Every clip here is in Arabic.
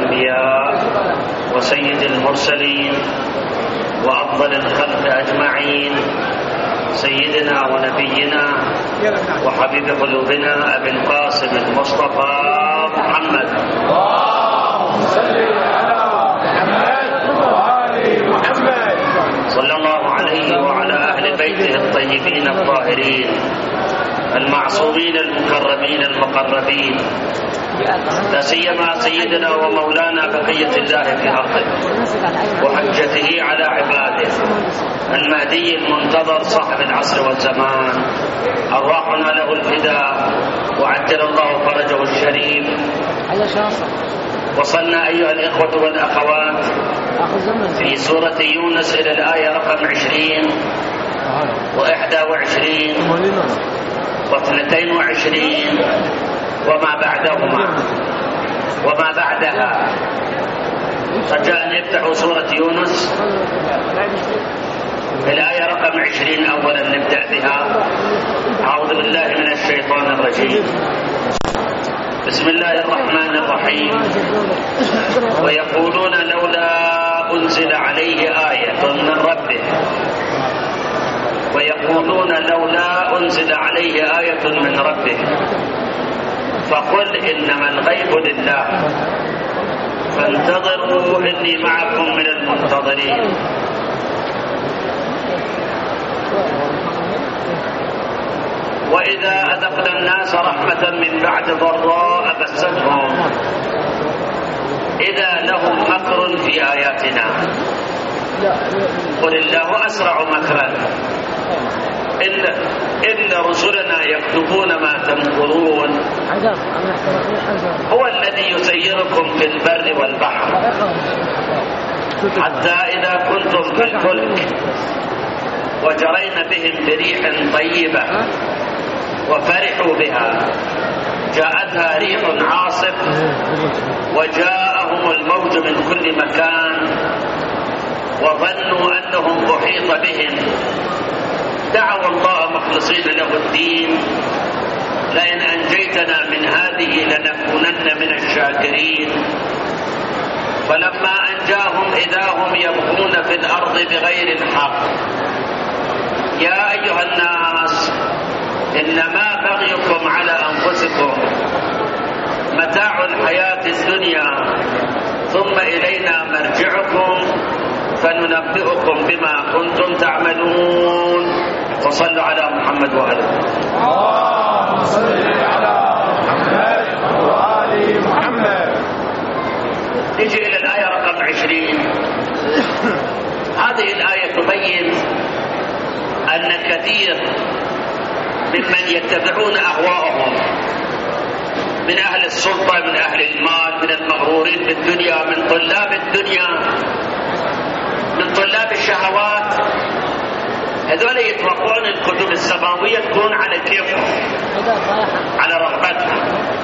الأنبياء وسيد المرسلين وأفضل الخلق أجمعين سيدنا ونبينا وحبيب قلوبنا أبي القاسم المصطفى محمد. اللهم صل على محمد صلى الله عليه وعلى أهل بيته الطيبين الطاهرين المعصومين المكرمين المقربين، لا سيما سيدنا ومولانا بقية الله في أرضه وحجته على عباده المهدي المنتظر صاحب العصر والزمان، أرواحنا له الفداء وعجل الله فرجه الشريف. وصلنا أيها الإخوة والأخوات في سورة يونس إلى الآية رقم 20 و21 و22 وما بعدهما وما بعدها. رجاء نفتح سورة يونس الآية رقم 20 أولا نبدأ بها. أعوذ بالله من الشيطان الرجيم. بسم الله الرحمن الرحيم. ويقولون لولا أنزل عليه آية من ربه ويقولون لولا أنزل عليه آية من ربه فقل إنما الغيب لله فانتظروا إني معكم من المنتظرين. وإذا أذقنا الناس رحمة من بعد ضراء مستهم إذا لهم مكر في آياتنا قل الله أسرع مكرا إن رسلنا يكتبون ما تمكرون هو الذي يسيركم في البر والبحر حتى إذا كنتم في الفلك وجرين بهم بريح طيبة وفرحوا بها جاءتها ريح عاصف وجاءهم الموج من كل مكان وظنوا أنهم أحيط بهم دعوا الله مخلصين له الدين لئن أنجيتنا من هذه لنكونن من الشاكرين. فلما أنجاهم إذا هم يبغون في الأرض بغير الحق. يا أيها الناس إنما بغيكم على أنفسكم متاع الحياة الدنيا ثم إلينا مرجعكم فننبئكم بما كنتم تعملون. وصلوا على محمد وآله. اللهم صل على محمد وآل محمد. نجي إلى الآية رقم 20. هذه الآية تبين أن كثير ممن يتبعون أهواءهم من أهل السلطة من أهل المال من المغرورين بالدنيا من طلاب الدنيا من طلاب الشهوات، هذول يتوقعون الكتب السماوية تكون على كيفهم على رغبتهم.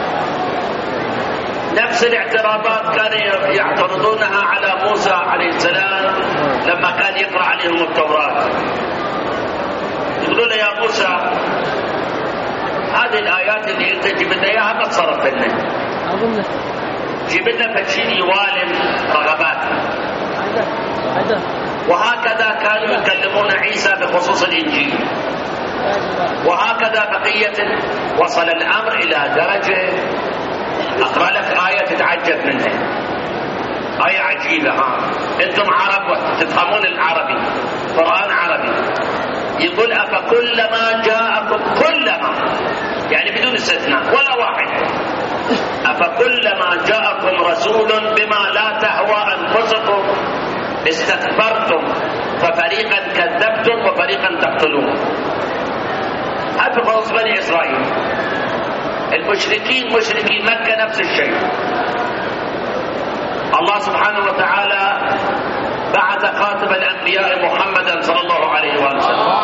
نفس الاعتراضات كانوا يعترضونها على موسى عليه السلام لما كان يقرأ عليهم التوراة. يقولون يا موسى هذه الآيات اللي انت جيب لنا اياها ما تصرف لنا، جيب لنا فشين يوالم رغباتنا. وهكذا كانوا يكلمون عيسى بخصوص الإنجيل، وهكذا بقية. وصل الأمر إلى درجة أقرأ لك آية تتعجب منها، آية عجيبة. أنتم عرب تفهمون العربي، قرآن عربي. يقول أفكلما جاءكم كلما، يعني بدون استثناء ولا واحد، أفكلما جاءكم رسول بما لا تهوى أنفسكم استكبرتم ففريقا كذبتم وفريقا تقتلون. هذا بخصوص بني إسرائيل. المشركين مشركي مكة نفس الشيء. الله سبحانه وتعالى بعث خاتم الأنبياء محمدا صلى الله عليه وسلم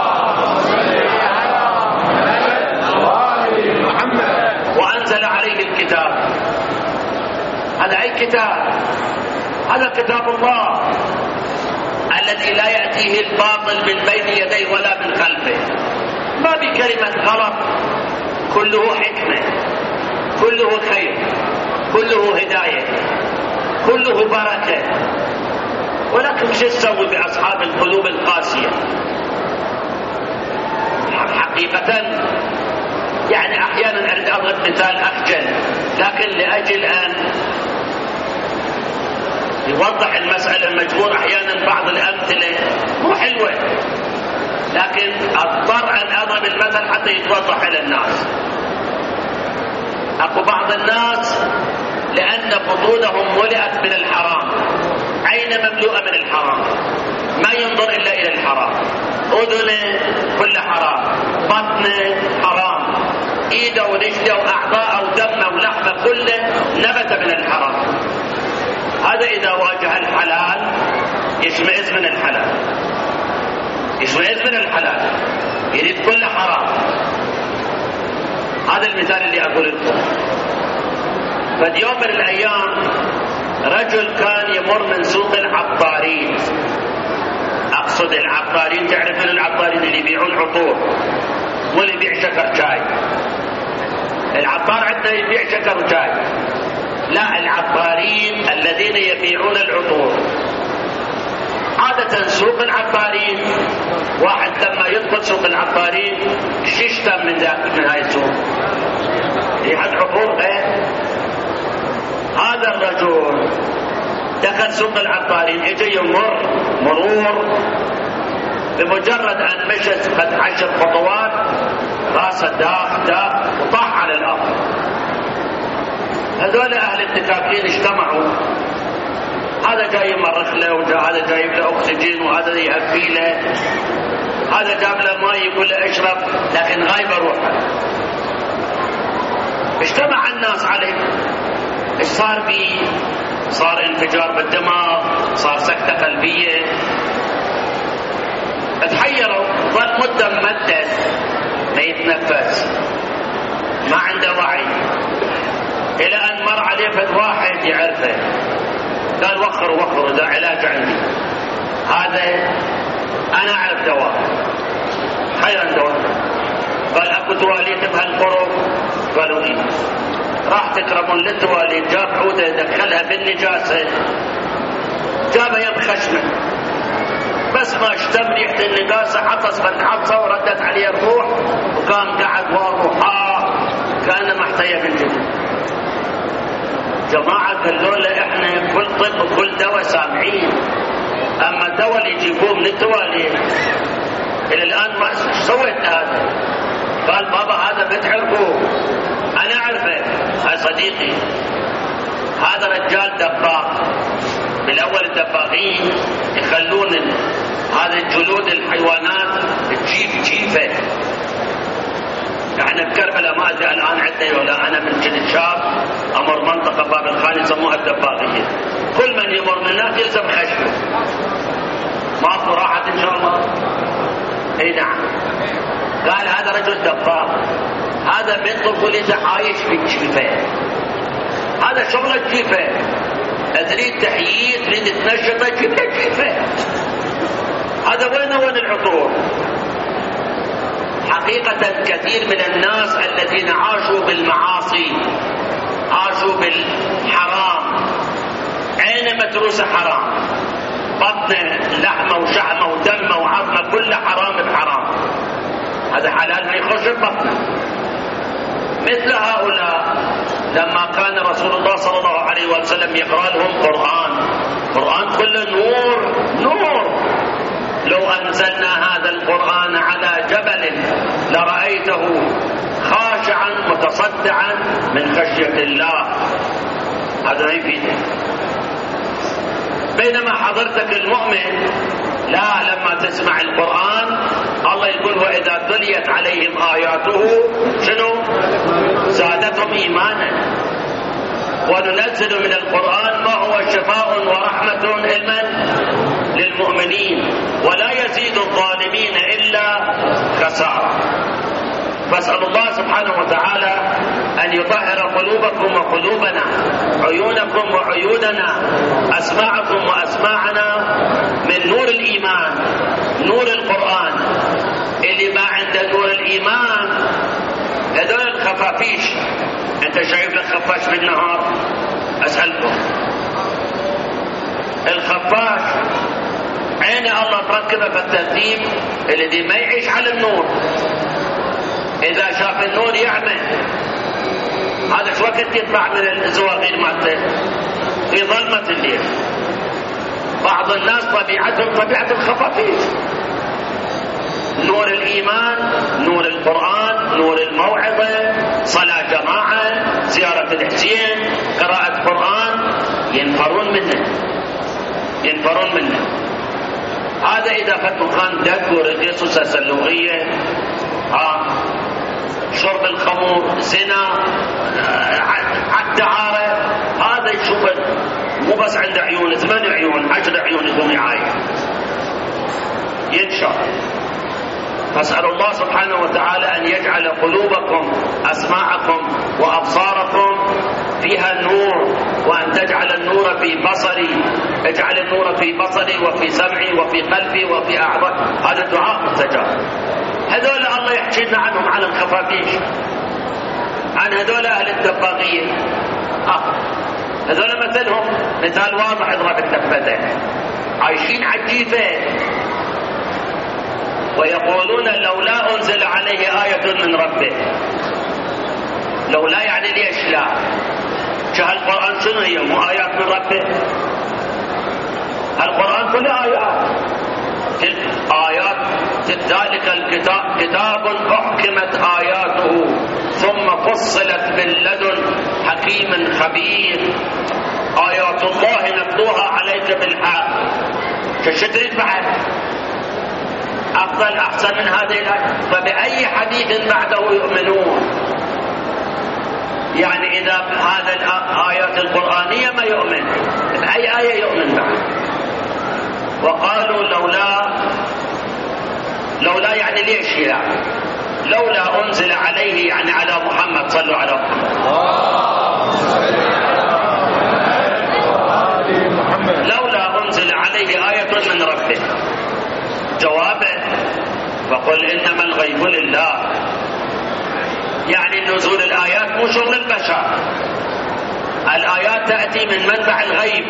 وأنزل عليه الكتاب. هذا أي كتاب؟ هذا كتاب الله الذي لا يأتيه الباطل من بين يديه ولا من خلفه، ما بكلمة غلط، كله حكمة، كله خير، كله هداية. وجوده بركة، ولكن شو تسوي بأصحاب القلوب القاسية؟ حقيقة يعني أحيانا أريد أضرب مثال أخجل، لكن لأجل أن يوضح المسألة المجبور أحيانا بعض الأمثلة مو حلوة، لكن أضطر أن أضرب المثل حتى يتوضح إلى الناس. أكو بعض الناس لأن بطونهم ملئت من الحرام، عين مملوءة من الحرام، ما ينظر إلا إلى الحرام، أذنه كل حرام، بطنه حرام، إيده ورجله وأعضاءه ودمه ولحمه كله نبت من الحرام. هذا إذا واجه الحلال يشمئز من الحلال، يشمئز من الحلال، يريد كل حرام. هذا المثال اللي أقول لكم. فد يوم من الأيام رجل كان يمر من سوق العطارين، أقصد العطارين، تعرفون العطارين اللي يبيعون عطور واللي يبيع شكر شاي. العطار عندنا يبيع شكر شاي، لا، العطارين الذين يبيعون العطور. عادة سوق العطارين، واحد لما يدخل سوق العطارين يشتم من هاي السوق، ريحة عطور. هذا الرجل دخل سوق العطارين، اجى يمر مرور، بمجرد ان مشت قد 10 خطوات راسه داخ وطاح على الارض. هذول اهل التكاكين اجتمعوا، هذا جاي يمرخ له، وهذا جايب له اكسجين، وهذا يهفي له، هذا جاب له ماء يقول له اشرب، لكن غايبه روحه. اجتمع الناس عليه، ايش صار بيه؟ صار انفجار بالدماغ، صار سكتة قلبية. تحيروا، ظل مدة ممدد ما يتنفس، ما عنده وعي، إلى أن مر عليه فد واحد يعرفه، قال وخر ده علاج عندي، هذا أنا أعرف دواء، خيرا دواء. قال أكو تواليت بهالقرب؟ قالوا إيه. راح تكرمون للتواليت، جاب عودة دخلها بالنجاسة، جابها يم خشمه، بس ما اشتم ريحة النجاسة عطس بالحطة وردت عليه الروح، وقام قعد وروحه كأنه محتية بالجنة. جماعة قالوا له احنا كل طب وكل دواء سامعين، اما الدواء اللي يجيبوه من التواليت الى الان ما سويت هذا. قال بابا هذا بتعرفه، انا اعرفه، هاي صديقي، هذا رجال دباغ. بالاول الدباغين يخلون هذا الجلود الحيوانات تجيب جيفه. احنا بكربلاء ما ادري الان عندنا ولا، انا من كنت شاب امر منطقه باب الخان يسموها الدباغيه، كل من يمر من هناك يلزم خشمه، ماكو راحه ان شاء الله. اي نعم. قال هذا رجل دباغ، هذا من طفولته عايش في الجيفه، هذا شغل الجيفه، تريد تحييد، تريد تنشطه، جيب لك جيفه. هذا وين العطور؟ حقيقة كثير من الناس الذين عاشوا بالمعاصي، عاشوا بالحرام، عينه متروسة حرام، بطنه لحمه وشحمه ودمه وعظمه كله حرام بحرام، هذا حلال ما يخش ببطنه. مثل هؤلاء لما كان رسول الله صلى الله عليه وسلم يقرأ لهم قرآن كله نور، لو أنزلنا هذا القرآن على جبل لرأيته خاشعا متصدعا من خشية الله. هذا ما يفيده. بينما حضرتك المؤمن لا، لما تسمع القرآن الله يقول وإذا تليت عليهم آياته شنو؟ زادتهم إيمانا. وننزل من القرآن ما هو شفاء ورحمة للمؤمنين ولا يزيد الظالمين إلا خسارة. فاسأل الله سبحانه وتعالى أن يطهر قلوبكم وقلوبنا، عيونكم وعيوننا، أسماعكم وأسماعنا من نور الإيمان، نور القرآن. اللي ما عنده نور الإيمان هذول الخفافيش. أنت شايف لك خفاش بالنهار؟ أسألكم الخفاش عينه الله تركبه في الترتيب الذي ما يعيش على النور، اذا شاف النور يعمى. هذا شو وقت يطلع من الزواغير مالته في ظلمة الليل. بعض الناس طبيعتهم طبيعة الخفافيش، نور الإيمان، نور القرآن، نور الموعظة، صلاة جماعة، زيارة الحسين، قراءة قرآن، ينفرون منه. هذا إذا فات مكان دق ورقص وسلوغية، شرب الخمور، زنا، الدعارة، هذا يشوف مو بس عنده عيون، 8 عيون 10 عيون يقوم يعاين ينشر. فاسأل الله سبحانه وتعالى أن يجعل قلوبكم أسماعكم وأبصاركم فيها النور، وأن تجعل النور في بصري، اجعل النور في بصري وفي سمعي وفي قلبي وفي أعضاء. هذا دعاء مستجاب. هذول الله يحكي لنا عنهم، عن الخفافيش، عن هذول أهل الدباغية. هذول مثلهم مثال واضح يضرب التفته، عايشين عجيفة، ويقولون لولا أنزل عليه آية من ربه. لولا يعني ليش لا؟ القرآن شنو هي؟ مو آيات من ربه؟ القرآن كله آيات، ذلك الكتاب كتاب أحكمت آياته ثم فصلت من لدن حكيم خبير. آيات الله نتلوها عليك بالحق. شو تريد بعد؟ أفضل أحسن من هذه الآية. فبأي حديث بعده يؤمنون؟ يعني إذا هذا الآيات القرآنية ما يؤمن، بأي آية يؤمن بعد؟ وقالوا لولا يعني ليش يعني؟ لولا أنزل عليه يعني على محمد. صلوا على محمد. لولا أنزل عليه آية من ربه. جوابه فقل إنما الغيب لله. يعني نزول الآيات مو شغل البشر، الآيات تأتي من منبع الغيب،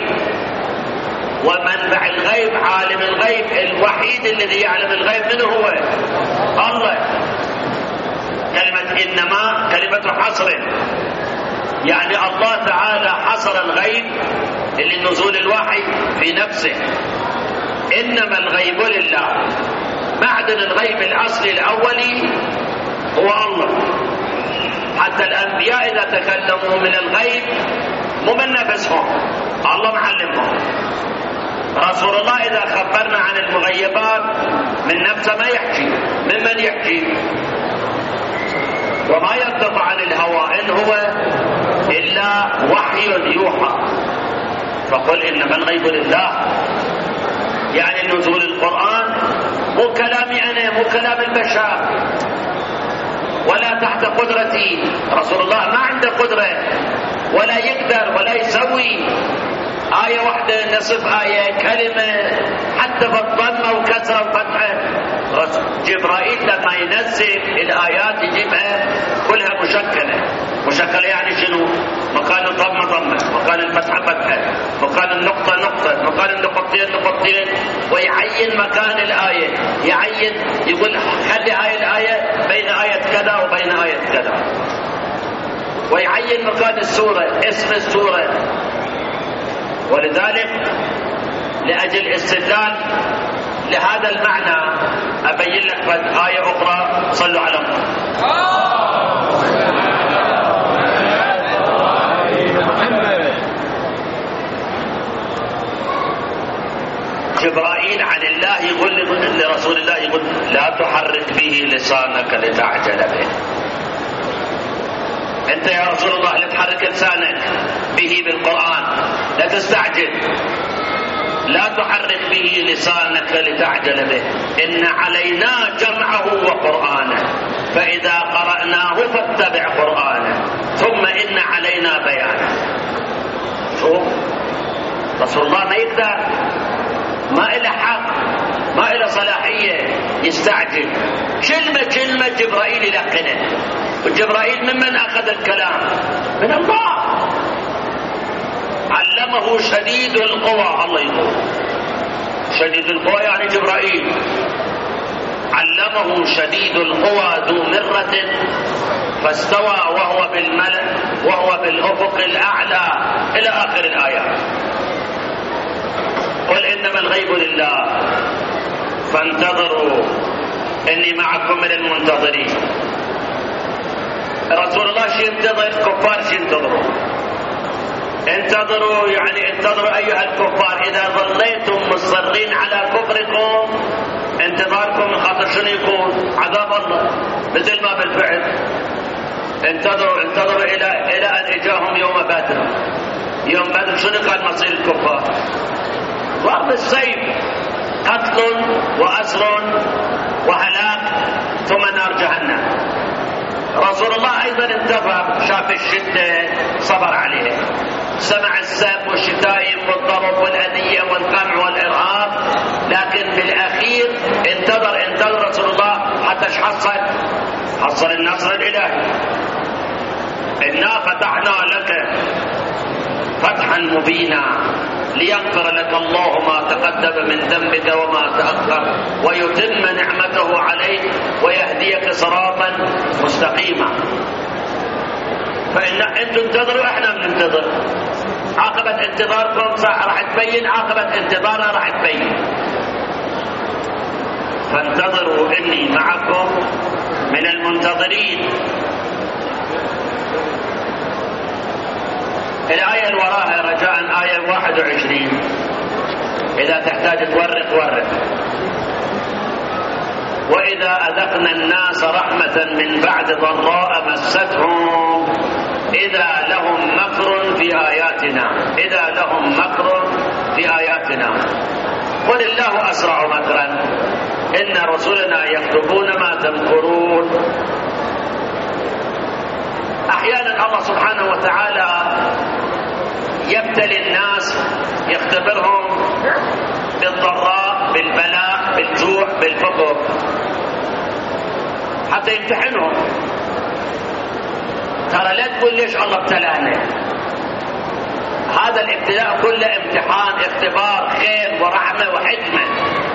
ومنبع الغيب عالم الغيب الوحيد الذي يعلم الغيب منه هو الله. كلمة إنما كلمة حصر، يعني الله تعالى حصر الغيب اللي نزول الوحي في نفسه. إنما الغيب لله. معدن الغيب الأصلي الأولي هو الله. حتى الأنبياء إذا تكلموا من الغيب مو من نفسهم، الله معلمهم. رسول الله إذا خبرنا عن المغيبات من نفسه ما يحكي، ممن يحكي؟ وما ينطق عن الهوى إن هو إلا وحي يوحى. فقل إنما الغيب لله. يعني نزول القرآن مو كلامي أنا، مو كلام البشر، ولا تحت قدرتي. رسول الله ما عنده قدرة ولا يقدر ولا يسوي آية واحدة نصف آية، كلمة، حتى بالضمة وكسرة وفتحة. جبرائيل لما ينزل الآيات يجيبها كلها مشكلة يعني شنو؟ مكان الضمة ضمة، مكان الفتحة فتحة، مكان النقطة نقطة، مكان النقطتين نقطتين، ويعين مكان الآية، يعين يقول خلي هاي الآية بين آية كذا وبين آية كذا، ويعين مكان السورة، اسم السورة. ولذلك لأجل استدلال لهذا المعنى أبين لك آية أخرى. صلوا على محمد. جبرائيل عن الله يقول لرسول الله، يقول لا تحرك به لسانك لتعجل به. انت يا رسول الله لا تحرك لسانك به بالقرآن، لا تستعجل. لا تحرك به لسانك لتعجل به، إن علينا جمعه وقرآنه، فإذا قرأناه فاتبع قرآنه، ثم إن علينا بيانه. شوف رسول الله ما يقدر، ما إله حق، ما إله صلاحية يستعجل. كلمة جبرائيل يلقنه. وجبرائيل ممن أخذ الكلام؟ من الله. علمه شديد القوى. الله يقول شديد القوى يعني جبرائيل. علمه شديد القوى ذو مرة فاستوى وهو بالملأ وهو بالأفق الأعلى إلى آخر الآيات. قل إنما الغيب لله فانتظروا إني معكم من المنتظرين. رسول الله شي ينتظر، كفار شي ينتظروا. انتظروا يعني انتظروا أيها الكفار، إذا ظليتم مصرين على كفركم انتظاركم من خاطر شنو يكون؟ عذاب الله، مثل ما بالفعل انتظروا إلى أن إجاهم يوم بدر. يوم بدر شنو كان مصير الكفار؟ ضرب السيف، قتل وأسر وهلاك ثم نار جهنم. رسول الله أيضا انتظر، شاف الشدة صبر عليها، سمع السب والشتائم والضرب والأذية والقمع والإرهاب، لكن بالأخير انتظر رسول الله حتى حصل النصر الإلهي. إنا فتحنا لك فتحا مبينا ليغفر لك الله ما تقدم من ذنبك وما تأخر ويتم نعمته عليك ويهديك صراطا مستقيما. فإن أنتم انتظروا، احنا بننتظر. عاقبة انتظاركم راح تبين، عاقبة انتظارنا راح تبين. فانتظروا إني معكم من المنتظرين. الآية اللي وراها رجاء آية 21، إذا تحتاج تورق. وإذا أذقنا الناس رحمة من بعد ضراء مستهم إذا لهم مكر في آياتنا قل الله أسرع مكرا إن رسلنا يكتبون ما تمكرون. أحيانا الله سبحانه وتعالى يبتلي الناس، يختبرهم بالضراء، بالبلاء، بالجوع، بالفقر، حتى يمتحنهم. ترى لا تقول ليش الله ابتلانا، هذا الابتلاء كله امتحان، اختبار خير ورحمة وحكمة.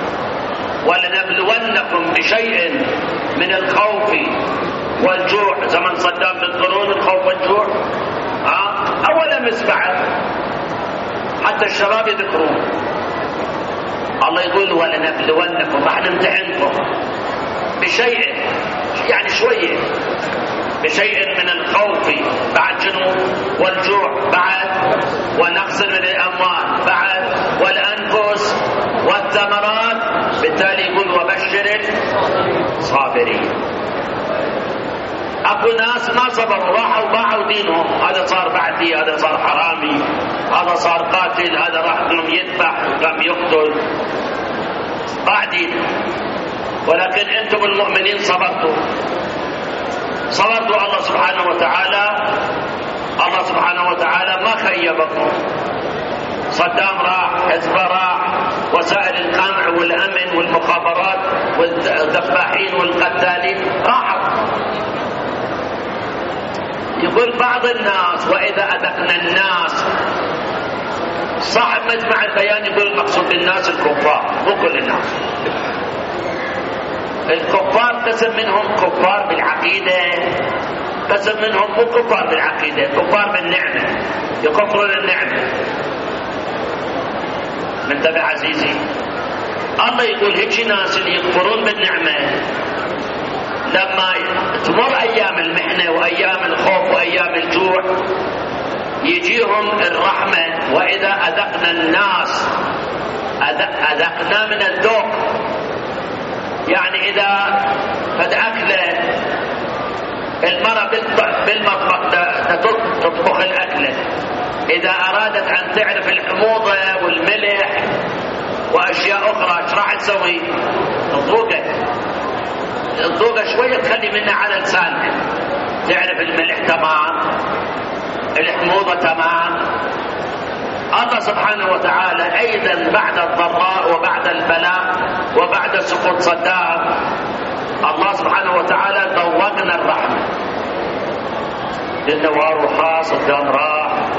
ولنبلونكم بشيء من الخوف والجوع، زمن صدام بالقرون الخوف والجوع أولا مسبعة حتى الشباب يذكرون. الله يقول ولنبلونكم، راح نمتحنكم بشيء، يعني شوية، بشيء من الخوف بعد جنوب، والجوع بعد، ونقص من الأموال بعد، والأنفس والثمرات. بالتالي يقول وبشر الصابرين. اكو ناس ما صبروا، راحوا باعوا دينهم، هذا صار بعدي، هذا صار حرامي، هذا صار قاتل، هذا راح يذبح، قام يقتل، باع دينه. ولكن انتم المؤمنين صبرتوا الله سبحانه وتعالى ما خيبكم. صدام راح، حزبه راح، وسائل القمع والامن والمخابرات والذباحين والقتالين راحت. يقول بعض الناس واذا اذقنا الناس، صاحب مجمع البيان يقول المقصود بالناس الكفار، مو كل الناس. الكفار قسم منهم كفار بالعقيدة، قسم منهم مو كفار بالعقيدة، كفار بالنعمة، يكفرون النعمة. منتبه عزيزي، الله يقول هيك ناس اللي يكفرون بالنعمة لما تمر أيام المحنة وأيام الخوف وأيام الجوع يجيهم الرحمة. وإذا أذقنا الناس، أذقنا من الذوق، يعني إذا قد أكله المرأة بالمطبخ تطبخ الأكلة، إذا أرادت أن تعرف الحموضة والملح وأشياء أخرى ايش راح تسوي؟ تذوقها شوية، تخلي منها على لسانها، تعرف الملح تمام، الحموضة تمام. الله سبحانه وتعالى أيضا بعد الضراء وبعد البلاء وبعد سقوط صدام، الله سبحانه وتعالى ذوقنا الرحمة. النوار وخاص، صدام راح،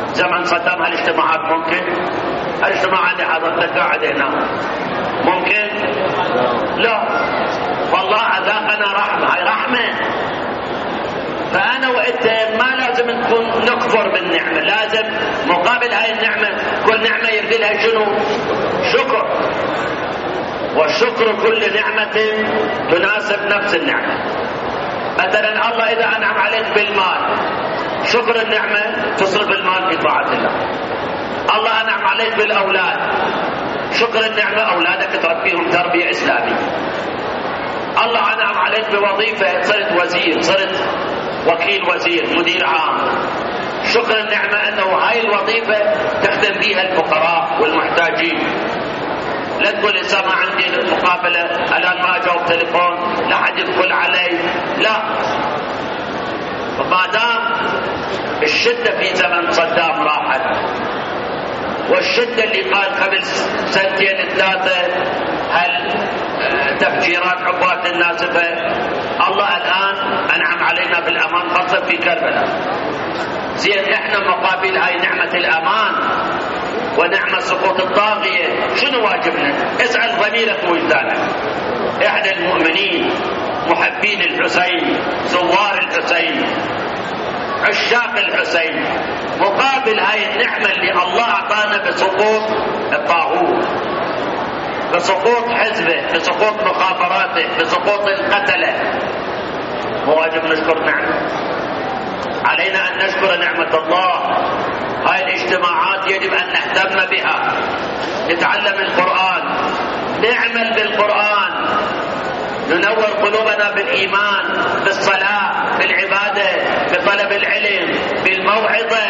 زمن صدام هالاجتماعات ممكن؟ الاجتماع اللي حضرتك قاعد هنا ممكن؟ لا. والله أذاقنا رحمة، هاي رحمة. فأنا وإنت ما لازم نكون نكفر بالنعمة، لازم مقابل هاي النعمة كل نعمة يرد لها شنو؟ شكر. والشكر كل نعمة تناسب نفس النعمة. مثلا الله إذا أنعم عليك بالمال، شكر النعمة تصرف المال في طاعة الله. الله أنعم عليك بالأولاد، شكر النعمة أولادك تربيهم تربية إسلامية. الله أنعم عليك بوظيفة، صرت وزير، صرت وكيل وزير، مدير عام، شكر النعمة أنه هاي الوظيفة تخدم بها الفقراء والمحتاجين. لا تقول إذا ما عندي مقابلة الآن ما أجاوب تليفون لا حد يدخل علي، لا. فما دام الشدة في زمن صدام راحت، والشدة اللي قال قبل سنتين ثلاثة هل تفجيرات عبوات الناسفة، الله الآن أنعم علينا بالأمان خاصة في كربلاء. زين احنا مقابل هاي نعمة الأمان ونعمة سقوط الطاغية شنو واجبنا؟ اسأل ضميرك ووجدانك. احنا المؤمنين محبين الحسين، زوار الحسين، عشاق الحسين، مقابل هاي النعمة اللي الله أعطانا بسقوط الطاغوت، بسقوط حزبه، بسقوط مخابراته، بسقوط القتلة، واجب نشكر نعمة. علينا أن نشكر نعمة الله. هاي الاجتماعات يجب أن نهتم بها، نتعلم القرآن، نعمل بالقرآن، ننور قلوبنا بالإيمان، بالصلاة، بالعبادة، بطلب العلم، بالموعظة،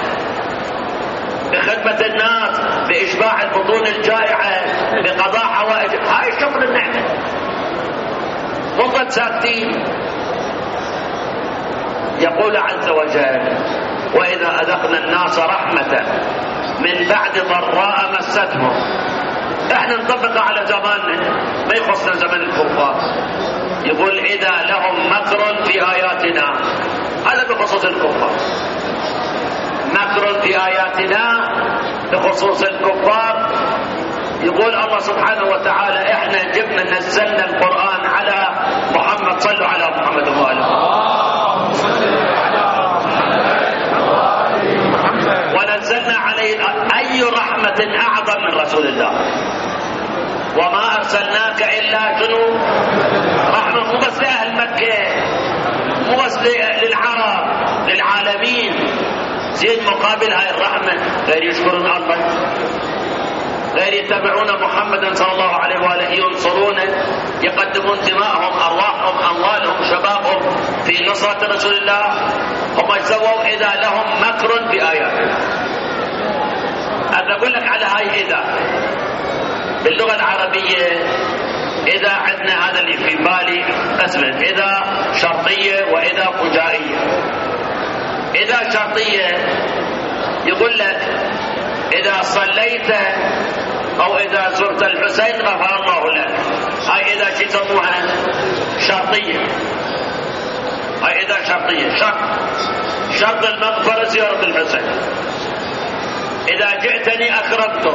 بخدمة الناس، بإشباع البطون الجائعة، بقضاء حوائج. هاي شكر النعمة. نظل ساكتين. يقول عز وجل: وإذا أذقنا الناس رحمة من بعد ضراء مستهم. احنا نطبق على زماننا، ما يخصنا زمن الكفار. يقول: إذا لهم مكر في آياتنا، هذا بخصوص الكفار. مكر في آياتنا بخصوص الكفار. يقول الله سبحانه وتعالى: احنا جبنا نزلنا القرآن على محمد، صلوا على محمد وآله، ونزلنا عليه أي رحمة أعظم من رسول الله، وما أرسلناك إلا شنو؟ رحمة. مو بس لأهل مكة، مو بس للعرب، للعالمين. زين مقابل هاي الرحمة غير يشكرون الله، غير يتبعون محمدا صلى الله عليه وآله، ينصرونه، يقدمون دماءهم، أرواحهم، أموالهم، شبابهم في نصرة رسول الله. هم سووا إذا لهم مكر بآياتنا. أنا أقول لك على هاي إذا باللغة العربية، إذا عندنا هذا اللي في بالي اسمه إذا شرطية وإذا فجائية. إذا شرطية يقول لك: إذا صليت أو إذا زرت الحسين غفر الله لك. هاي إذا شو يسموها؟ شرطية. هاي إذا شرطية، شرط المغفرة زيارة الحسين. إذا جئتني أكرمتك،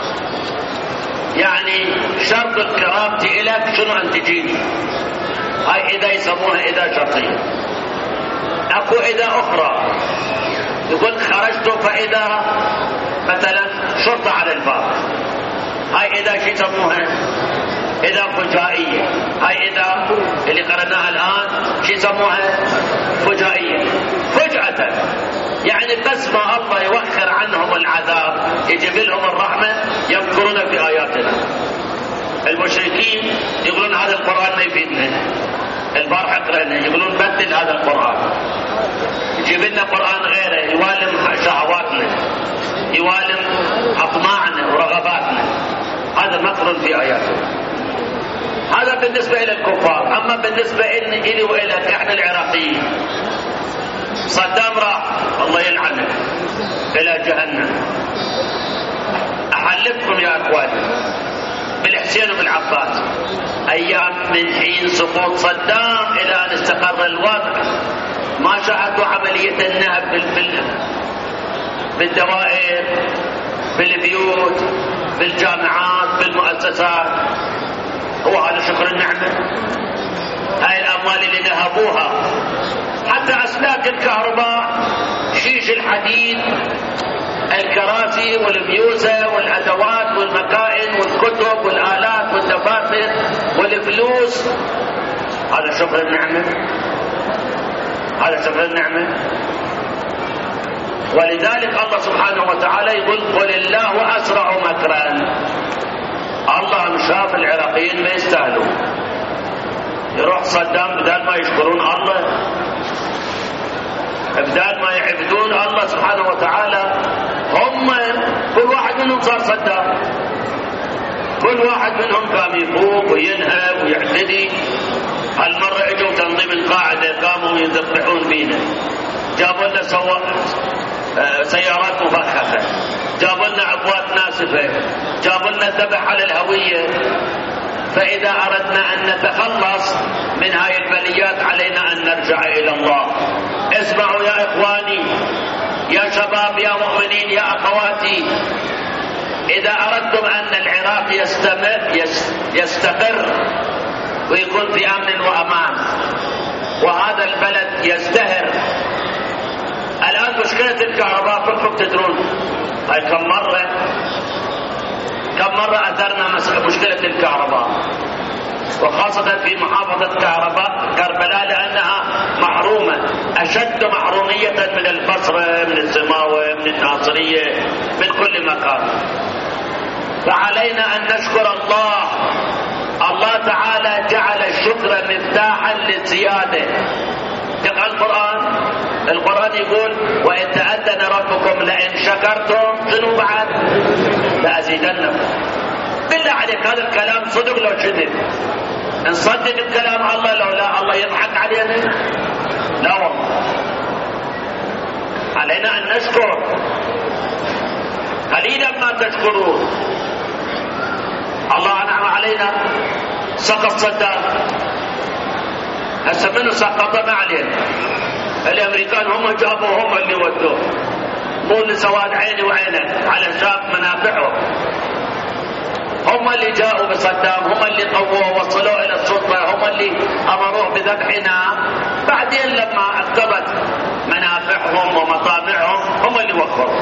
يعني شرط الكرامة إليك شنو؟ أن تجيني. هاي إذا يسموها إذا شرطية. أكو إذا أخرى يقول: خرجت فإذا مثلا شرطة على الباب. هاي إذا شو يسموها؟ إذا فجائية. هاي إذا اللي قرأناها الآن شو يسموها؟ فجائية. فجأة، يعني بس ما الله يوخر عنهم العذاب يجيب لهم الرحمة يذكرون في آياتنا. المشركين يقولون هذا القرآن ما يفيدنا، البارحة قرأنا يقولون بدل هذا القرآن، يجيب لنا قرآن غيره يوالم شهواتنا، يوالم أطماعنا ورغباتنا. هذا مكر في آياتنا. هذا بالنسبة إلى الكفار. أما بالنسبة إلي وإلك احنا العراقيين، صدام راح الله يلعنه إلى جهنم. أحلفكم يا أخواني بالحسين وبالعباس، أيام من حين سقوط صدام إلى أن استقر الوضع ما شاهدوا عملية النهب بالدوائر، بالبيوت، بالجامعات، بالمؤسسات. هو هذا شكر النعمة؟ هاي الأموال اللي نهبوها، حتى أسلاك الكهرباء، شيش الحديد، الكراسي والميوزة والأدوات والمكائن والكتب والآلات والدفاتر والفلوس، هذا شكر النعمة؟ هذا شكر النعمة؟ ولذلك الله سبحانه وتعالى يقول قل الله أسرع مكرا. الله شاف العراقيين ما يستاهلوا، يروح صدام بدل ما يشكرون الله، بدل ما يعبدون الله سبحانه وتعالى، هم كل واحد منهم صار صدام، كل واحد منهم قام يفوق وينهب ويعتدي. هالمرة اجوا تنظيم القاعدة قاموا يذبحون بينا، جابوا لنا سيارات مفخخة، جابوا لنا عبوات ناسفة، جابوا لنا الذبح على الهوية. فإذا أردنا أن نتخلص من هاي البليات علينا أن نرجع إلى الله. اسمعوا يا إخواني، يا شباب، يا مؤمنين، يا أخواتي، إذا أردتم أن العراق يستقر ويكون في أمن وأمان وهذا البلد يزدهر. الآن مشكلة الكهرباء كلكم تدرون هاي كم مرة أثرنا مشكلة الكهرباء، وخاصة في محافظة كربلاء لأنها محرومة أشد محرومية من البصرة، من الزماوة، من الناصرية، من كل مكان. فعلينا أن نشكر الله. الله تعالى جعل الشكر مفتاحا للزيادة. تقرأ القرآن يقول وإن تأذن ربكم لئن شكرتم شنو بعد لأزيدنكم. بالله عليك هذا الكلام صدق لو كذب؟ نصدق الكلام الله لو لا الله يضحك علينا؟ لا والله، علينا أن نشكر. قليلا ما تشكرون. الله أنعم علينا، سقط صدام، هسه منو سقط؟ ما علينا، الامريكان هم جابوا، هم اللي ودوه، مو اللي سواد عيني وعينك علشان منافعهم. هم اللي جاءوا بصدام، هم اللي قووه وصلوه الى السلطه، هم اللي امروه بذبحنا. بعدين لما اكتبت منافعهم ومطامعهم هم اللي وفروا.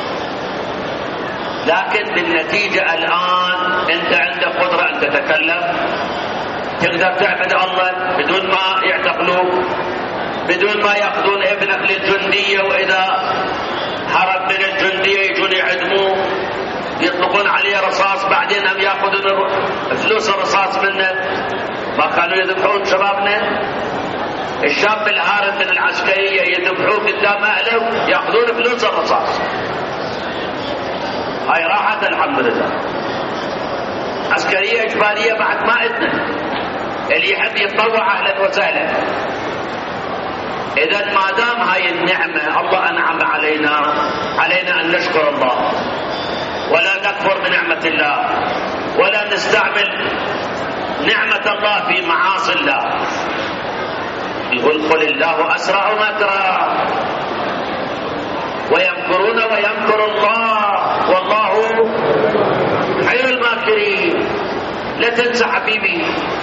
لكن بالنتيجه الان انت عندك قدره ان تتكلم، تقدر تعبد الله بدون ما يعتقلوك، بدون ما ياخذون ابنك للجنديه، واذا هرب من الجنديه يجون يعدموه، يطلقون عليه رصاص، بعدين هم ياخذون فلوس الرصاص منه. ما كانوا يذبحون شبابنا؟ الشاب الهارب من العسكريه يذبحوه قدام اهله، ياخذون فلوس الرصاص. هاي راحت الحمد لله. عسكريه اجباريه بعد ما اذن، اللي يحب يتطوع اهلا وسهلا. إذا ما دام هاي النعمة الله أنعم علينا أن نشكر الله ولا نكفر بنعمة الله ولا نستعمل نعمة الله في معاصي الله. يقول قل الله أسرع مكرا ويمكرون ويمكر الله والله خير الماكرين. لا تنسى حبيبي،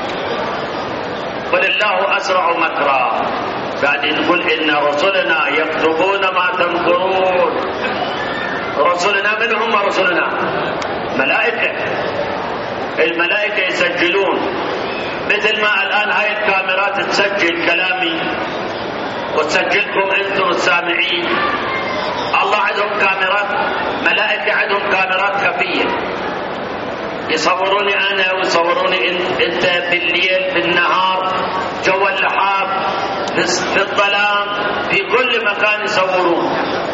قل الله أسرع مكرا. بعدين نقول إن رسلنا يكتبون ما تمكرون. رسلنا من هم رسلنا؟ ملائكة. الملائكة يسجلون، مثل ما الآن هاي الكاميرات تسجل كلامي وتسجلكم أنتم السامعين. الله عندهم كاميرات، ملائكة عندهم كاميرات خفية يصوروني أنا ويصوروني أنت بالليل بالنهار، جو اللحاف، في الظلام، في كل مكان يصورون.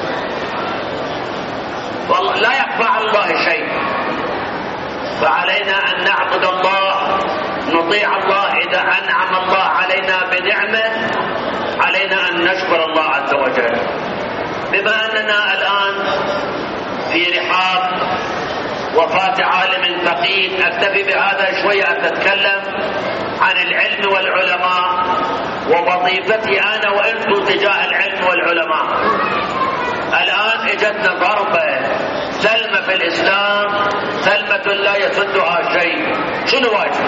والله لا يخفى على الله شيء. فعلينا أن نعبد الله، نطيع الله. إذا أنعم الله علينا بنعمة علينا أن نشكر الله عز وجل. بما أننا الآن في رحاب وفاة عالم فقيه، أكتفي بهذا شوية أن أتكلم عن العلم والعلماء ووظيفتي أنا وأنتم تجاه العلم والعلماء. الآن اجتنا ضربة ثلمة في الإسلام، ثلمة لا يسدها شيء. شنو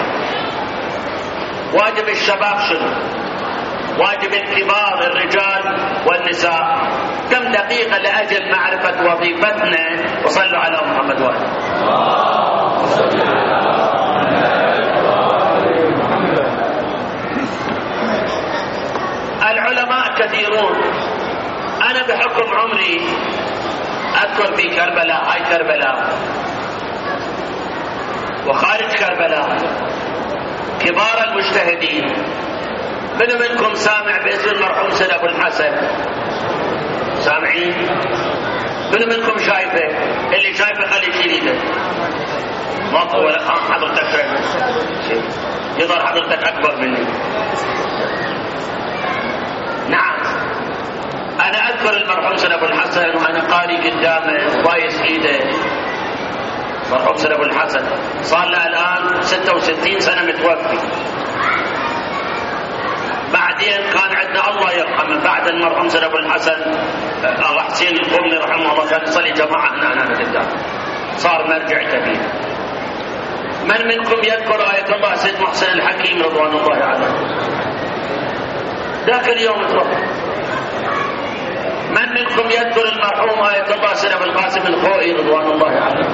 واجب الشباب؟ شنو واجب الكبار الرجال والنساء؟ كم دقيقة لأجل معرفة وظيفتنا. وصلوا على محمد وآله. العلماء كثيرون. أنا بحكم عمري أذكر في كربلاء، هاي كربلاء وخارج كربلاء، كبار المجتهدين. من منكم سامع باسم المرحوم سيد أبو الحسن؟ سامعين؟ من منكم شايفه؟ اللي شايفه خلي يشيل ايده. ماكو ولا حضرتك يظهر حضرتك أكبر مني. نعم، أنا أذكر المرحوم سيد أبو الحسن وأنا قاري قدامه بايس إيده. مرحوم سيد أبو الحسن صار له الآن 66 سنة متوفي. بعدين كان عندنا الله يرحمه بعد المرحوم سيد أبو الحسن حسين القمي رحمه الله، كان يصلي جماعة هنا قدام، صار مرجع كبير. من منكم يذكر آية الله سيد محسن الحكيم رضوان الله عليه؟ ذاك اليوم توفى. من منكم يذكر المرحوم آية الله سيد أبو القاسم الخوئي رضوان الله عليه؟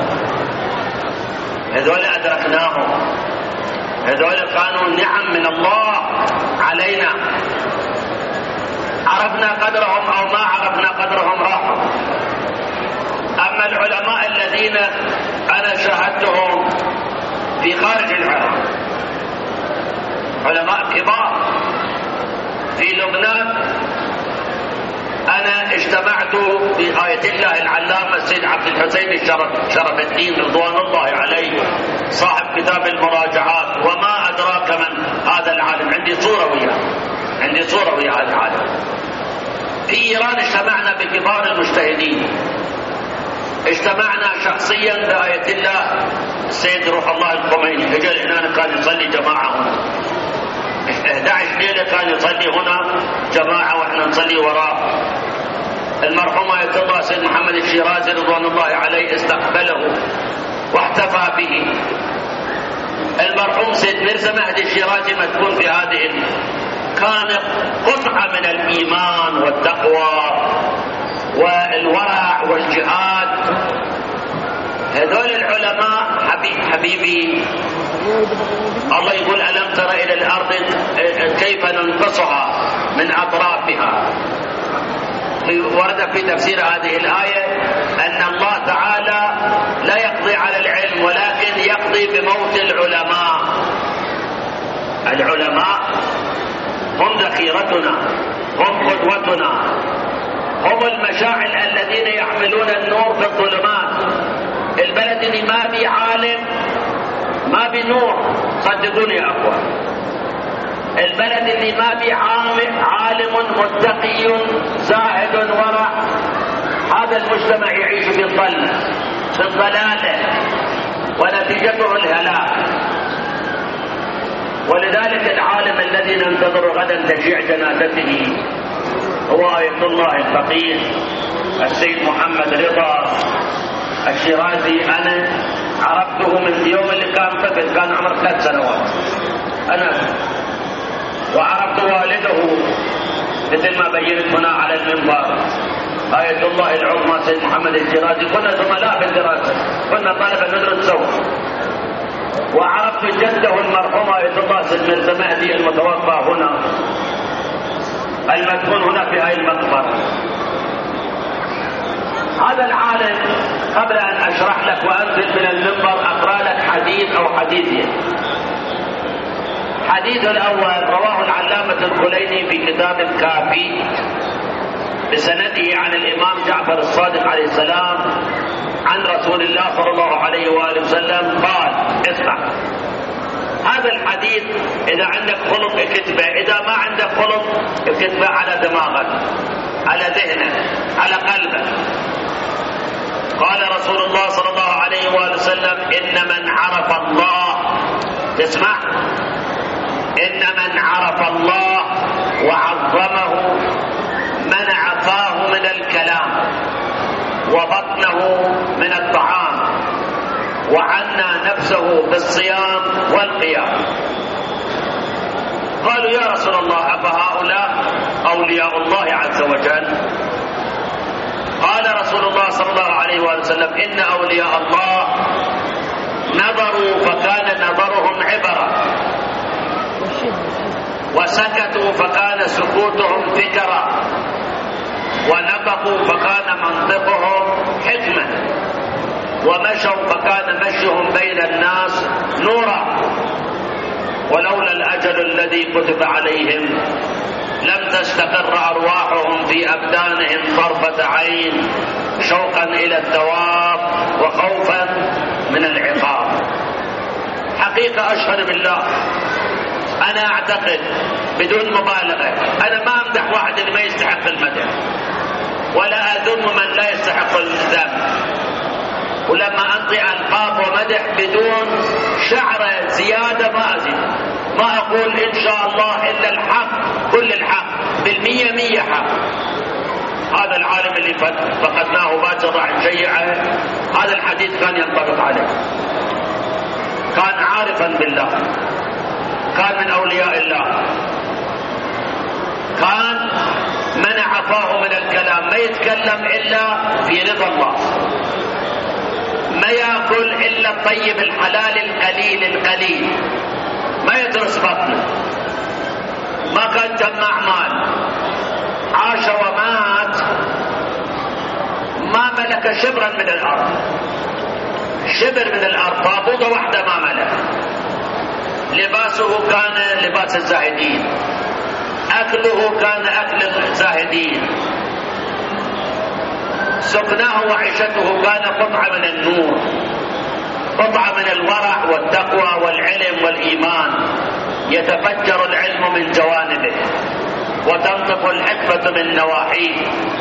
هذول أدركناهم، هذول كانوا نعم من الله علينا. عرفنا قدرهم أو ما عرفنا قدرهم راحوا. أما العلماء الذين أنا شاهدتهم في خارج العراق، علماء كبار في لبنان، أنا اجتمعت بآية الله العلامة السيد عبد الحسين شرف الدين رضوان الله عليه، صاحب كتاب المراجعات. وما أدراك من هذا العالم، عندي صورة ويا هذا العالم. في إيران اجتمعنا بكبار المجتهدين، اجتمعنا شخصيا بآية الله السيد روح الله الخميني، اجى هنا كان يصلي جماعة هنا 11 ليلة، كان يصلي هنا جماعة واحنا نصلي وراه. المرحوم آية الله سيد محمد الشيرازي رضوان الله عليه استقبله واحتفى به. المرحوم سيد مرزا مهدي الشيرازي مدفون في هذه، كان قطعة من الإيمان والتقوى والورع والجهاد. هذول العلماء حبيبي الله يقول ألم تر إلى الأرض كيف ننقصها من أطرافها. ورد في تفسير هذه الآية أن الله تعالى لا يقضي على العلم ولكن يقضي بموت العلماء. العلماء هم ذخيرتنا، هم قدوتنا، هم المشاعل الذين يحملون النور في الظلمات. البلد اللي ما بي عالم ما بي نور، صدقوني يا أخوان. البلد اللي ما بي عالم متقي زاهد ورع، هذا المجتمع يعيش في الضلالة ونتيجته الهلاك. ولذلك العالم الذي ننتظر غدا تشيع جنازته هو آية الله الفقيه السيد محمد رضا الشيرازي. أنا عرفته من اليوم اللي كان طفل، كان عمره 3 سنوات أنا، وعرفت والده مثل ما بينت هنا على المنبر. آية الله العظمى سيد محمد الشيرازي كنا زملاء في الدراسة، كنا طلبة ندرس سوا. وعرفت جده المرحوم آية الله سيد مرزا مهدي المتوفى هنا، المدفون هنا في هاي المقبرة. هذا العالم قبل أن أشرح لك وأنزل من المنبر أقرأ لك حديث أو حديثين. الحديث الأول رواه العلامة الكليني في كتاب الكافي بسنده عن الإمام جعفر الصادق عليه السلام عن رسول الله صلى الله عليه وآله وسلم قال. اسمع هذا الحديث، إذا عندك خلق اكتبه، إذا ما عندك خلق اكتبه على دماغك، على ذهنك، على قلبك. قال رسول الله صلى الله عليه وآله وسلم إن من عرف الله، تسمع، إن من عرف الله وعظمه منع فاه من الكلام وبطنه من الطعام، وعنى نفسه بالصيام والقيام. قالوا يا رسول الله أفهؤلاء أولياء الله عز وجل؟ قال رسول الله صلى الله عليه وسلم إن أولياء الله نظروا فكان نظرهم عبرة، وسكتوا فكان سكوتهم فكرة، ونطقوا فكان منطقهم حكمة، ومشوا فكان مشيهم بين الناس نورا، ولولا الأجل الذي كتب عليهم لم تستقر أرواحهم في أبدانهم طرفة عين، شوقا إلى الثواب وخوفا من العقاب. حقيقة أشهد بالله، أنا أعتقد بدون مبالغة، أنا ما أمدح واحد اللي ما يستحق المدح، ولا أذم من لا يستحق الذم، ولما أنطي ألقاب ومدح بدون شعر زيادة ما أزيد، ما أقول إن شاء الله إلا الحق، كل الحق بالمية مية حق. هذا العالم اللي فقدناه باكر راح نشيعه، هذا الحديث كان ينطبق عليه، كان عارفا بالله، كان من أولياء الله، كان منع فاه من الكلام، ما يتكلم إلا في رضا الله، ما يأكل إلا الطيب الحلال القليل القليل، ما يدرس بطنه، ما كان جمع مال، عاش ومات ما ملك شبرا من الأرض، شبر من الأرض، طابوطة واحدة ما ملك. لباسه كان لباس الزاهدين، أكله كان أكل الزاهدين، سكناه وعيشته كان قطعة من النور، قطعة من الورع والتقوى والعلم والإيمان، يتفجر العلم من جوانبه وتنطق الحكمة من نواحيه.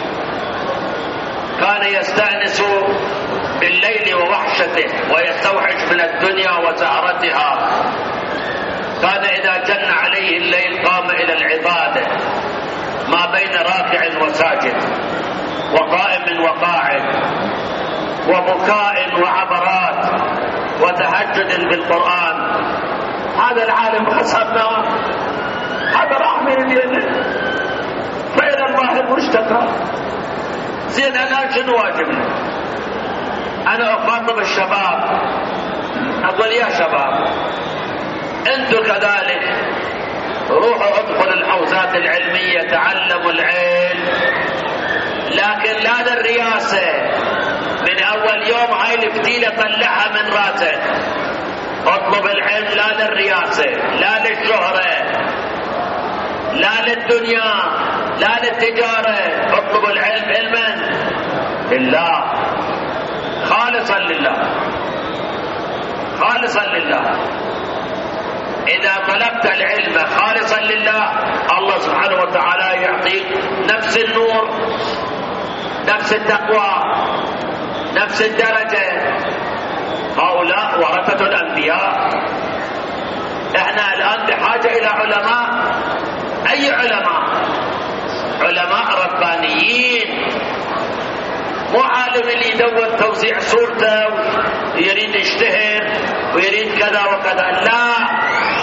كان يستأنس بالليل ووحشته ويستوحش من الدنيا وسهرتها. كان إذا جن عليه الليل قام إلى العبادة ما بين راكع وساجد وقائم وقاعد وبكاء وعبرات وتهجد بالقرآن. هذا العالم خسرناه، هذا راح من اليمن فإلى الله المشتكى. زين أنا شنو واجبنا؟ أنا أخاطب الشباب أقول يا شباب أنتم كذلك روحوا ادخلوا الحوزات العلمية، تعلموا العلم، لكن لا للرياسة. من أول يوم هاي الفتيلة طلعها من راسك، اطلب العلم لا للرياسة، لا للشهرة، لا للدنيا، لا للتجارة. اطلب العلم علما لله، خالصا لله، خالصا لله. إذا طلبت العلم خالصا لله الله سبحانه وتعالى يعطيك نفس النور، نفس التقوى، نفس الدرجة. هؤلاء ورثة الأنبياء. احنا الآن بحاجة إلى علماء. أي علماء؟ علماء ربانيين، مو عالم اللي يدور توزيع صورته ويريد يشتهر ويريد كذا وكذا، لا.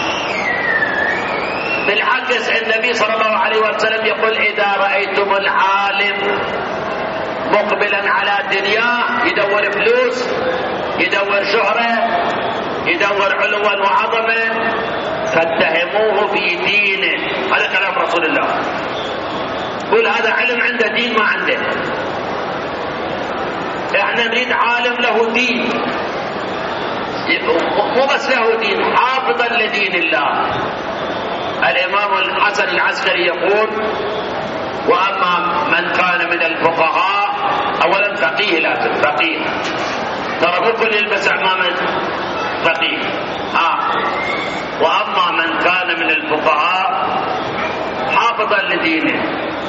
بالعكس النبي صلى الله عليه وسلم يقول إذا رأيتم العالم مقبلا على دنياه يدور فلوس، يدور شهرة، يدور علوا وعظمة، فاتهموه في دينه. هذا كلام رسول الله. قل هذا علم عنده دين ما عنده. احنا نريد عالم له دين، مو بس له دين، حافظا لدين الله. الإمام الحسن العسكري يقول وأما من كان من الفقهاء، أولا فقيه، لازم فقيه، ترى مو كل يلبس عمامة فقيه. وأما من كان من الفقهاء حافظا لدينه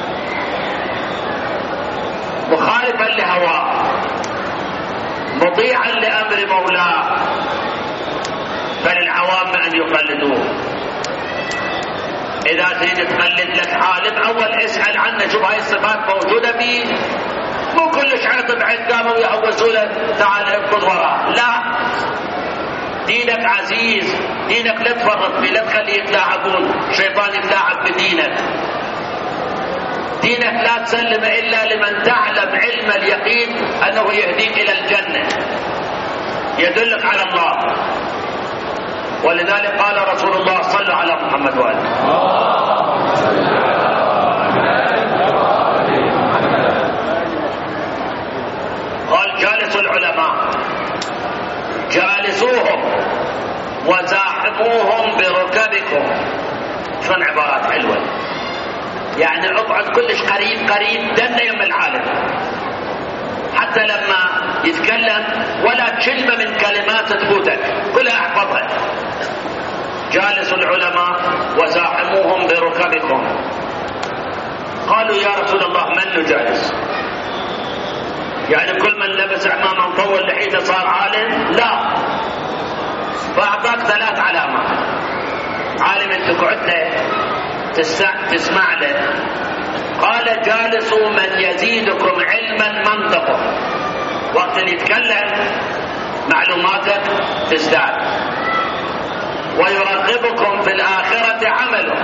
مخالفا لهواه مطيعا لأمر مولاه، فللعوام أن يقلدوه. إذا تريد تقلد لك عالم أول اسأل عنه، شوف هاي الصفات موجودة فيه مو كلش عطب عند قاموا يحوسوا له تعال اركض وراه، لا، دينك عزيز، دينك لا تفرط فيه، لا تخليه يتلاعبون، الشيطان يتلاعب بدينك. دينك لا تسلم إلا لمن تعلم علم اليقين أنه يهديك إلى الجنة، يدلك على الله. ولذلك قال رسول الله صلى على محمد وآله. قال جالسوا العلماء، جالسوهم وزاحموهم بركبكم. شلون عبارات حلوة، يعني اقعد كلش قريب قريب دنا يم العالم، حتى لما يتكلم ولا كلمة من كلمات تفوتك كلها احفظها. جالسوا العلماء وزاحموهم بركبكم. قالوا يا رسول الله من نجالس؟ يعني كل من لبس عمامه مطول لحيته صار عالم؟ لا. فأعطاك 3 علامات. عالم انت قعدت له تسمع له. قال جالسوا من يزيدكم علما منطقه، وقت اللي يتكلم معلوماتك تزداد. ويرغبكم في الآخرة عمله،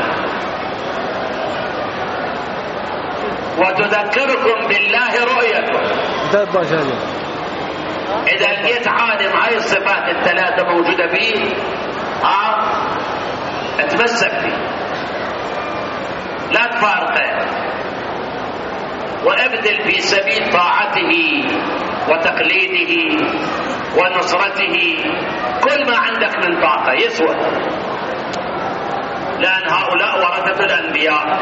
وتذكركم بالله رؤيته. إذا لقيت عالم هاي الصفات ال3 موجودة فيه، اتمسك فيه، لا تفارقه، وابذل في سبيل طاعته وتقليده ونصرته كل ما عندك من طاقة يسوى، لأن هؤلاء ورثة الأنبياء،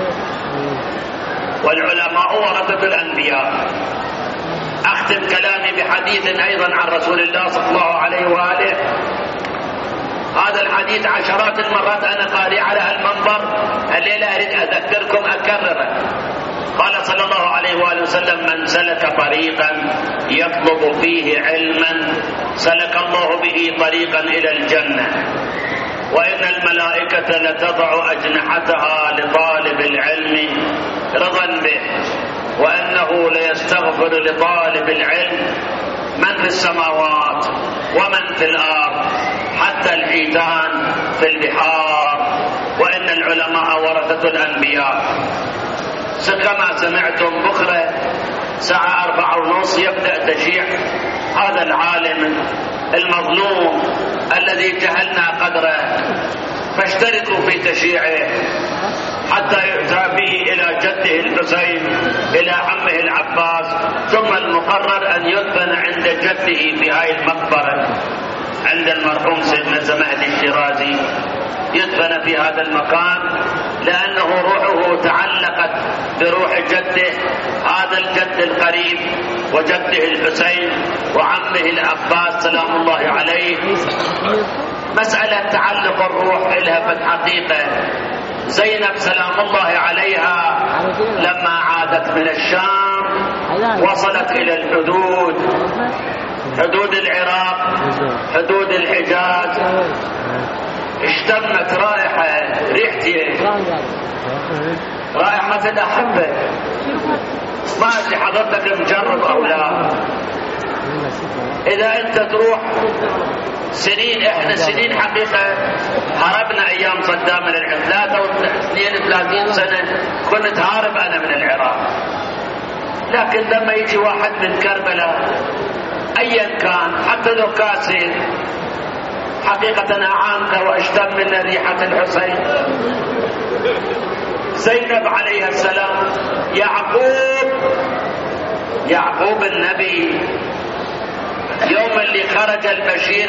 والعلماء ورثة الأنبياء. أختم كلامي بحديث أيضا عن رسول الله صلى الله عليه وآله. هذا الحديث عشرات المرات أنا قارئ على المنبر، الليلة أريد أذكركم أكرره. قال صلى الله عليه وآله وسلم من سلك طريقا يطلب فيه علما سلك الله به طريقا إلى الجنة، وإن الملائكة لتضع أجنحتها لطالب العلم رضا به، وأنه ليستغفر لطالب العلم من في السماوات ومن في الأرض حتى الحيتان في البحار، وإن العلماء ورثة الأنبياء. كما سمعتم بكرة الساعة 4:30 يبدأ تشيع هذا العالم المظلوم الذي جهلنا قدره، فاشتركوا في تشييعه حتى يؤتى به إلى جده الحسين إلى عمه العباس، ثم المقرر أن يدفن عند جده في هاي المقبرة عند المرحوم سيدنا زمهدي الشيرازي، يدفن في هذا المكان لأنه روحه تعلقت بروح جده، هذا الجد القريب وجده الحسين وعمه العباس سلام الله عليه. مسألة تعلق الروح إلها بالحقيقة. زينب سلام الله عليها لما عادت من الشام وصلت إلى الحدود، حدود العراق، حدود الحجاز، اشتمت رائحة، ريحتي رائحة الأحبة. ما أدري حضرتك مجرب أو لا. إذا أنت تروح سنين، إحنا سنين حقيقة هربنا أيام صدام من العراق، 32 سنة كنت هارب أنا من العراق. لكن لما يجي واحد من كربلاء أيا كان حتى لو كاسر، حقيقة أعانق وأشتم من ريحة الحسين. زينب عليها السلام، يعقوب النبي يوم اللي خرج البشير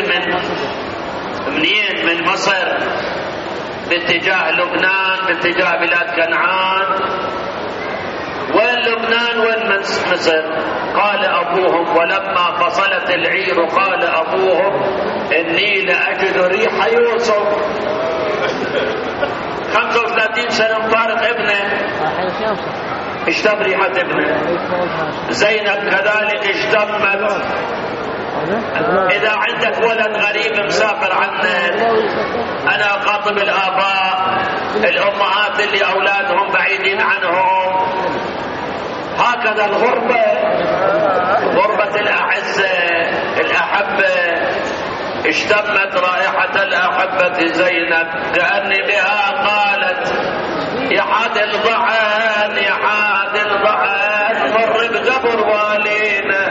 من مصر باتجاه لبنان، باتجاه بلاد كنعان. وين لبنان وين مصر؟ قال أبوهم ولما فصلت العير قال أبوهم إني لأجد ريح يوسف. 35 سنة مفارق ابنه، اشتم ريحة ابنه. زينب كذلك اشتمت. إذا عندك ولد غريب مسافر عنك، أنا أخاطب الآباء الأمهات اللي أولادهم بعيدين عنهم، هكذا الغربة، غربة الأعزة الأحبة، اشتمت رائحة الأحبة زينب كأني بها قالت يا حاد الضعان يا حاد الضعان مر بقبر والينا،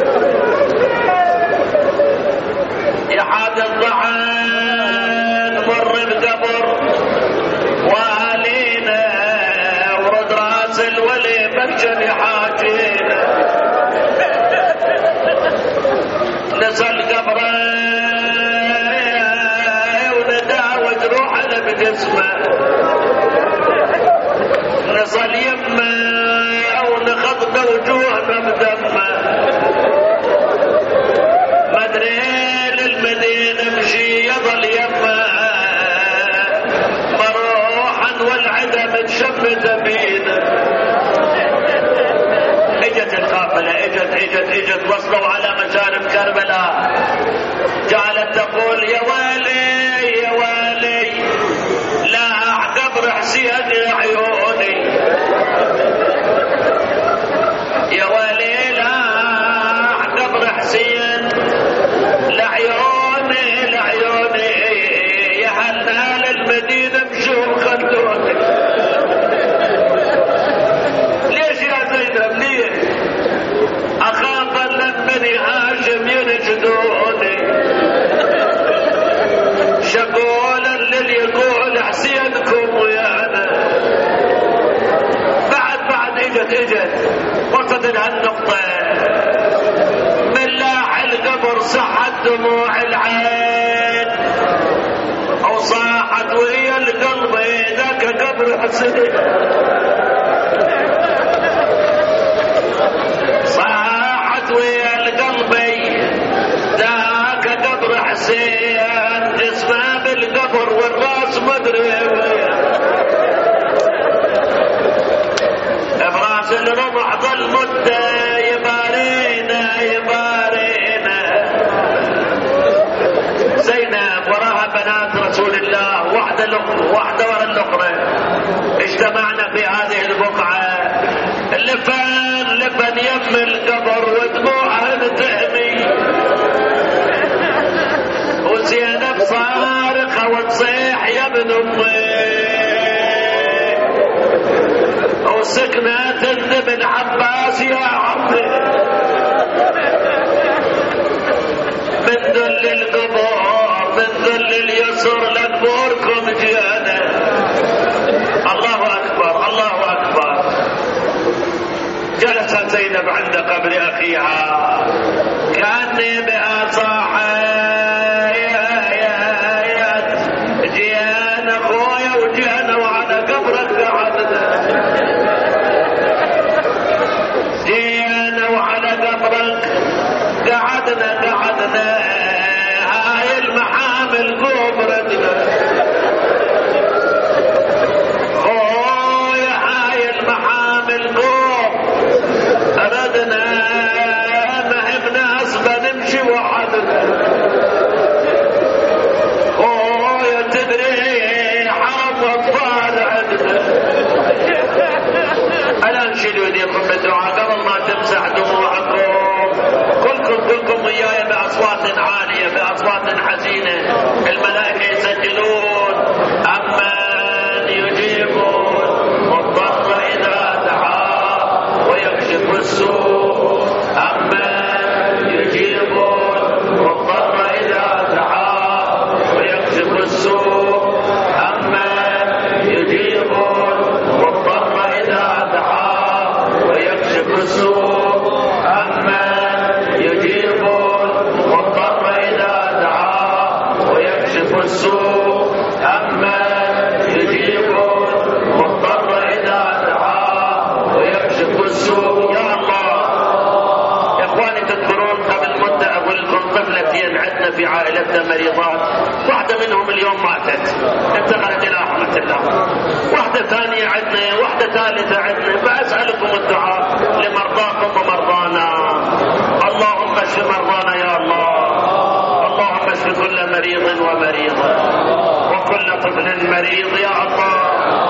يا حاد الضعان مر بقبر والينا، ورد راس الولي بكشن يحاجينا، نزل قبره ونداوج روحنا بجسمه، نصل يمه ونخض وجوهنا بدمه، مدري للمدينة مشي يظل يمه، مروحا والعدا متشمت بينا. اجت القافلة اجت وصلوا على مشارف كربلاء، جعلت تقول يا ويلي يا ويلي لا اعقب حسين عيوني، يا ويلي لا اعقب حسين لعيوني لعيوني، يا هلا للمدينة مشوا خلوني. ليش يا زينب ليش؟ اخاف ان بني هاشم ينجدوني، شقولا اللي يقول حسينكم ويانا. بعد اجت وصلت لهالنقطة، من لاح القبر صحت دموع العين، او صاحت وهي القلب ذاك قبر حسين، صاحت وهي القلب ذاك قبر حسين، جسمه بالقبر والراس مدري براس الرمح ظل مدة يبارينا يبارينا. زينب وراها بنات رسول الله واحدة ورا الأخرى، اجتمعنا في هذه البقعة، لفن يم القبر ودموعها تهمي، وزينب صارخة وتصيح يا ابن امي، وسكنت ابن عباس يا عمي، من ذل القبور من ذل اليسر لقبوركم جينا. الله اكبر الله اكبر. جلست زينب عند قبر اخيها كأني بها صاحت، جينا اخويا وجينا وعلى قبرك قعدنا، جينا وعلى قبرك قعدنا، هاي المحامل قوم ردنا، خويا هاي المحامل قوم ردنا، ما هي بناس بنمشي وحدنا، خويا تدري حرم واطفال عندنا. الا انشدوا ايديكم بالدعاء قبل ما تمسح دموعكم، كلكم وياي باصوات عاليه باصوات حزينه، الملائكه يسجلون امن يجيبون مضطر اذا دعاه ويكشف السوء، امن يجيبون مضطر اذا دعاه ويكشف السوء، امن يجيبون مضطر اذا دعاه ويكشف السوء، امن يجيبون مضطر اذا دعاه ويكشف السوء، امن يجيبون مضطر اذا دعاه ويكشف السوء. يا الله يا اخواني، تذكرون قبل مده اقول لكم طفلتين عندنا في عائلتنا مريضات، واحده منهم اليوم ماتت انتقلت الى رحمه الله، واحده ثانيه عندنا، واحده ثالثه عندنا، فاسالكم الدعاء لمرضاكم ومرضانا. اللهم اشف مرضانا يا الله، اللهم اشف كل مريض ومريضه، وكل طفل مريض يا الله، وكل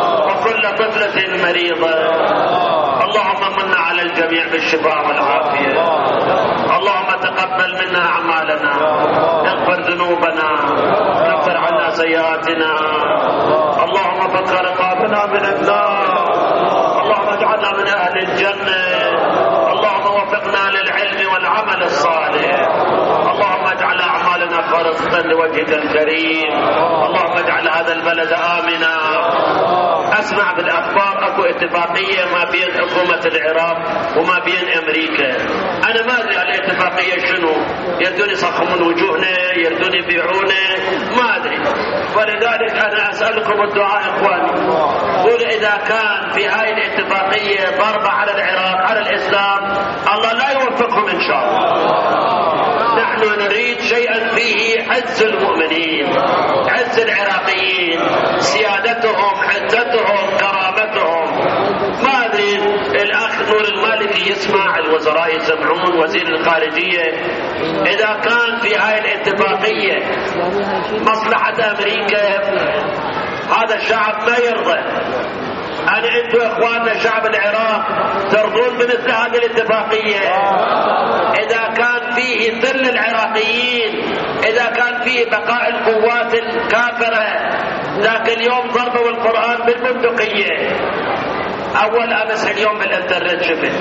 كل طفلة مريضة. اللهم من على الجميع بالشفاء والعافية. اللهم تقبل منا أعمالنا، اغفر ذنوبنا، كفر عنا سيئاتنا. اللهم فك رقابنا من النار. اللهم اجعلنا من أهل الجنة. اللهم وفقنا للعلم والعمل الصالح. اللهم اجعل أعمالنا خالصة لوجهك الكريم. اللهم اجعل هذا البلد آمنا. أسمع بالأخبار أكو اتفاقية ما بين حكومة العراق وما بين أمريكا. أنا ما أدري على الاتفاقية شنو، يردون يصخمون وجوهنا، يردون يبيعونا، ما أدري. ولذلك أنا أسألكم الدعاء إخواني. قول إذا كان في هاي الاتفاقية ضربة على العراق على الإسلام، الله لا يوفقهم إن شاء الله. نحن نريد شيئا فيه عز المؤمنين، عز العراقيين، سيادتهم، عزتهم، كرامتهم. ما أدري الأخ نور المالكي يسمع، الوزراء يسمعون، وزير الخارجية. إذا كان في هاي الاتفاقية مصلحة أمريكا، هذا الشعب ما يرضى. أنا أنتوا إخواننا شعب العراق ترضون بمثل هذه الاتفاقية؟ إذا كان فيه ذل العراقيين، إذا كان فيه بقاء القوات الكافرة. ذاك اليوم ضربوا القرآن بالبندقية. أول أمس اليوم بالإنترنت شفت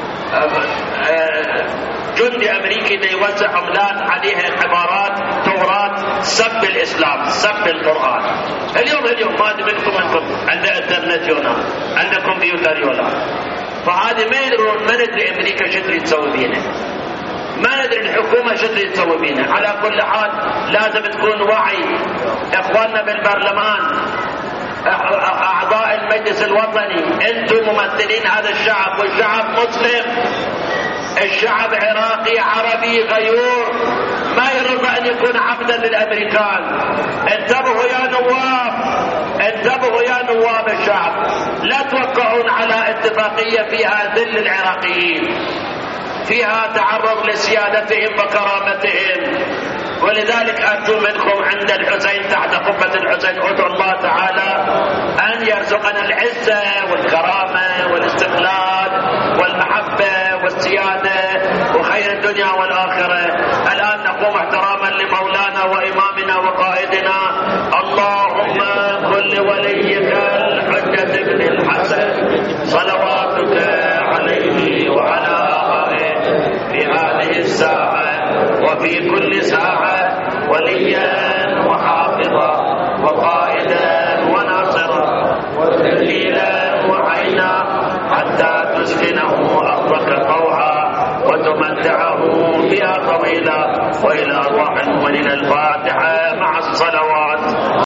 جندي أمريكي دا يوزع عملات عليها عبارات توراة سب الإسلام، سب القرآن. اليوم ما أدري منكم عنده إنترنت يونا، عنده كمبيوتر يونا. فهذه ما يدرون، ما ندري أمريكا شو تريد تسوي بينا، ما ندري الحكومة شو تريد تسوي بينا. على كل حال لازم تكون وعي. إخواننا بالبرلمان، أعضاء المجلس الوطني، أنتم ممثلين هذا الشعب، والشعب مسلم، الشعب عراقي عربي غيور، ما يرضى أن يكون عبدا للأمريكان. انتبهوا يا نواب، انتبهوا يا نواب الشعب، لا توقعون على اتفاقية فيها ذل العراقيين، فيها تعرض لسيادتهم وكرامتهم. ولذلك أرجو منكم عند الحسين تحت قبة الحسين ادعوا الله تعالى أن يرزقنا العزة والكرامة والاستقلال والمحبة والسيادة وخير الدنيا والآخرة. الآن نقوم احتراما لمولانا وإمامنا وقائدنا. اللهم كن لوليك الحجة بن الحسن صلواتك عليه وعلى آله في هذه الساعة وفي كل ساعة وليا وحافظا وقائدا وناصرا ودليلا وعينا حتى تسكنه أرضك طوعا وتمتعه فيها طويلا. وإلى أرواح المؤمنين الفاتحة مع الصلوات.